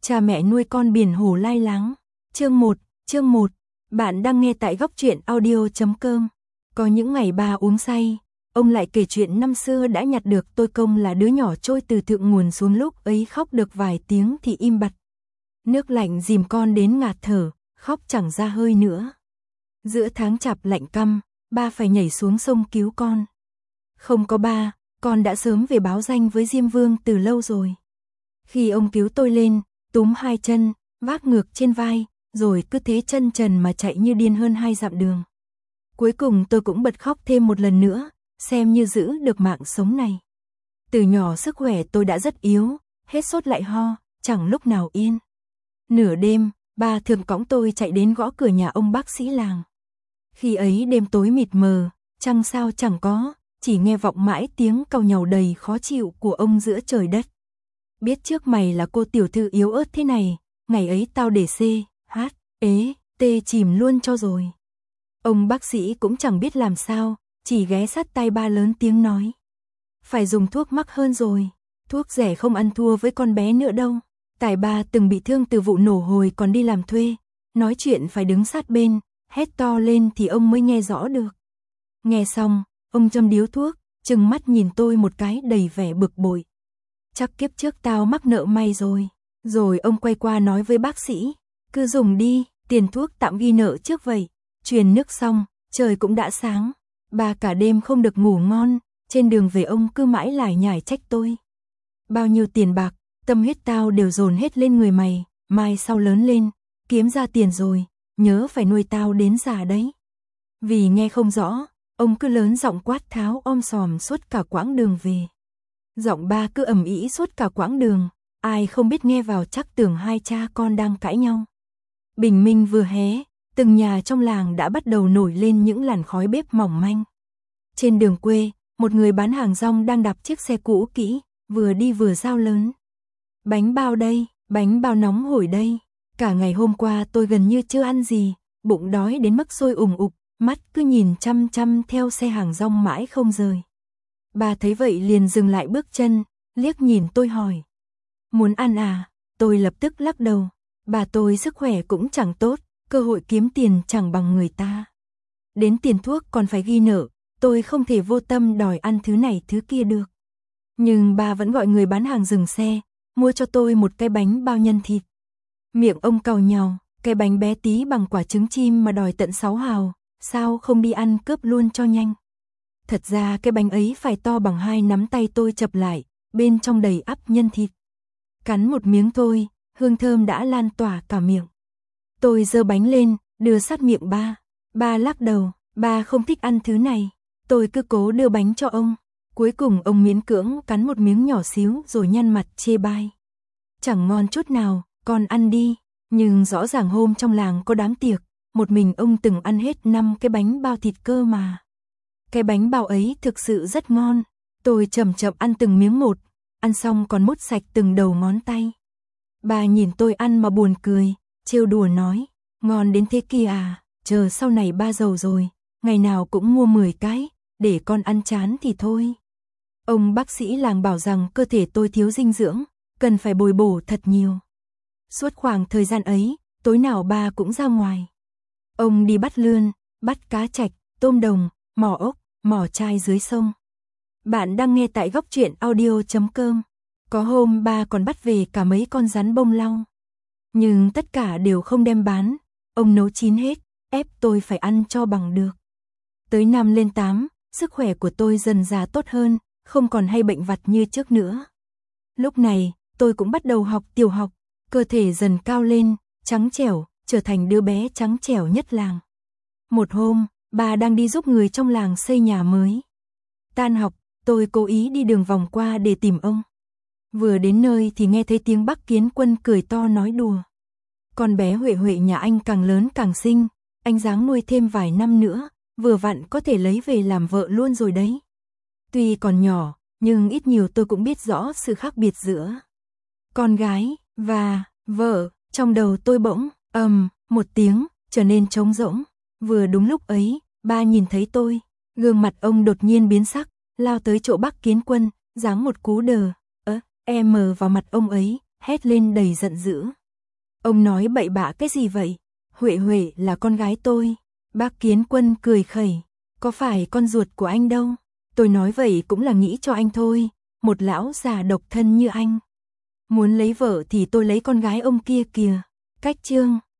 Cha mẹ nuôi con biển hồ lai láng. Chương 1. Bạn đang nghe tại góc truyện audio.com. Có những ngày ba uống say, ông lại kể chuyện năm xưa đã nhặt được tôi công là đứa nhỏ trôi từ thượng nguồn xuống, lúc ấy khóc được vài tiếng thì im bặt. Nước lạnh dìm con đến ngạt thở, khóc chẳng ra hơi nữa. Giữa tháng chạp lạnh căm, ba phải nhảy xuống sông cứu con. Không có ba, con đã sớm về báo danh với Diêm Vương từ lâu rồi. Khi ông cứu tôi lên, túm hai chân, vác ngược trên vai, rồi cứ thế chân trần mà chạy như điên hơn 2 dặm đường. Cuối cùng tôi cũng bật khóc thêm một lần nữa, xem như giữ được mạng sống này. Từ nhỏ sức khỏe tôi đã rất yếu, hết sốt lại ho, chẳng lúc nào yên. Nửa đêm, ba thường cõng tôi chạy đến gõ cửa nhà ông bác sĩ làng. Khi ấy đêm tối mịt mờ, trăng sao chẳng có, chỉ nghe vọng mãi tiếng càu nhàu đầy khó chịu của ông giữa trời đất. Biết trước mày là cô tiểu thư yếu ớt thế này, ngày ấy tao để C, H, ế, T chìm luôn cho rồi. Ông bác sĩ cũng chẳng biết làm sao, chỉ ghé sát tai ba lớn tiếng nói. Phải dùng thuốc mắc hơn rồi, thuốc rẻ không ăn thua với con bé nữa đâu. Tại ba từng bị thương từ vụ nổ hồi còn đi làm thuê, nói chuyện phải đứng sát bên, hét to lên thì ông mới nghe rõ được. Nghe xong, ông châm điếu thuốc, trừng mắt nhìn tôi một cái đầy vẻ bực bội. Chắc kiếp trước tao mắc nợ mày rồi. Rồi ông quay qua nói với bác sĩ, cứ dùng đi, tiền thuốc tạm ghi nợ trước vậy. Truyền nước xong, trời cũng đã sáng. Ba cả đêm không được ngủ ngon, trên đường về ông cứ mãi lải nhải trách tôi. Bao nhiêu tiền bạc, tâm huyết tao đều dồn hết lên người mày, mai sau lớn lên, kiếm ra tiền rồi, nhớ phải nuôi tao đến già đấy. Vì nghe không rõ, ông cứ lớn giọng quát tháo om sòm suốt cả quãng đường về. Giọng ba cứ ầm ĩ suốt cả quãng đường, ai không biết nghe vào chắc tưởng hai cha con đang cãi nhau. Bình minh vừa hé, từng nhà trong làng đã bắt đầu nổi lên những làn khói bếp mỏng manh. Trên đường quê, một người bán hàng rong đang đạp chiếc xe cũ kỹ, vừa đi vừa rao lớn. Bánh bao đây, bánh bao nóng hổi đây. Cả ngày hôm qua tôi gần như chưa ăn gì, bụng đói đến mức sôi ủng ục, mắt cứ nhìn chăm chăm theo xe hàng rong mãi không rời. Bà thấy vậy liền dừng lại bước chân, liếc nhìn tôi hỏi. Muốn ăn à? Tôi lập tức lắc đầu. Bà tôi sức khỏe cũng chẳng tốt, cơ hội kiếm tiền chẳng bằng người ta. Đến tiền thuốc còn phải ghi nợ, tôi không thể vô tâm đòi ăn thứ này thứ kia được. Nhưng bà vẫn gọi người bán hàng dừng xe, mua cho tôi một cái bánh bao nhân thịt. Miệng ông càu nhàu, cái bánh bé tí bằng quả trứng chim mà đòi tận 6 hào, sao không đi ăn cướp luôn cho nhanh. Thật ra cái bánh ấy phải to bằng 2 nắm tay tôi chập lại, bên trong đầy ắp nhân thịt. Cắn một miếng thôi, hương thơm đã lan tỏa cả miệng. Tôi giơ bánh lên, đưa sát miệng ba. Ba lắc đầu, ba không thích ăn thứ này. Tôi cứ cố đưa bánh cho ông. Cuối cùng ông miễn cưỡng cắn một miếng nhỏ xíu rồi nhăn mặt chê bai. Chẳng ngon chút nào, con ăn đi. Nhưng rõ ràng hôm trong làng có đám tiệc, một mình ông từng ăn hết 5 cái bánh bao thịt cơ mà. Cái bánh bao ấy thực sự rất ngon. Tôi chậm chậm ăn từng miếng một, ăn xong còn mút sạch từng đầu ngón tay. Bà nhìn tôi ăn mà buồn cười, trêu đùa nói, ngon đến thế kia à, chờ sau này ba giàu rồi, ngày nào cũng mua 10 cái, để con ăn chán thì thôi. Ông bác sĩ làng bảo rằng cơ thể tôi thiếu dinh dưỡng, cần phải bồi bổ thật nhiều. Suốt khoảng thời gian ấy, tối nào ba cũng ra ngoài. Ông đi bắt lươn, bắt cá trạch, tôm đồng, mò ốc, mò trai dưới sông. Bạn đang nghe tại góc truyện audio.com. Có hôm ba còn bắt về cả mấy con rắn bông lau. Nhưng tất cả đều không đem bán, ông nấu chín hết, ép tôi phải ăn cho bằng được. Tới năm lên 8, sức khỏe của tôi dần dà tốt hơn, không còn hay bệnh vặt như trước nữa. Lúc này, tôi cũng bắt đầu học tiểu học, cơ thể dần cao lên, trắng trẻo, trở thành đứa bé trắng trẻo nhất làng. Một hôm, bà đang đi giúp người trong làng xây nhà mới. Tan học, tôi cố ý đi đường vòng qua để tìm ông. Vừa đến nơi thì nghe thấy tiếng bác Kiến Quân cười to nói đùa. Con bé Huệ Huệ nhà anh càng lớn càng xinh, anh ráng nuôi thêm vài năm nữa, vừa vặn có thể lấy về làm vợ luôn rồi đấy. Tuy còn nhỏ, nhưng ít nhiều tôi cũng biết rõ sự khác biệt giữa con gái và vợ. Trong đầu tôi bỗng một tiếng trở nên trống rỗng. Vừa đúng lúc ấy, ba nhìn thấy tôi, gương mặt ông đột nhiên biến sắc, lao tới chỗ bác Kiến Quân, giáng một cú đờ em vào mặt ông ấy, hét lên đầy giận dữ. Ông nói bậy bạ cái gì vậy? Huệ Huệ là con gái tôi. Bác Kiến Quân cười khẩy. Có phải con ruột của anh đâu. Tôi nói vậy cũng là nghĩ cho anh thôi. Một lão già độc thân như anh. Muốn lấy vợ thì tôi lấy con gái ông kia kìa. Cách chương.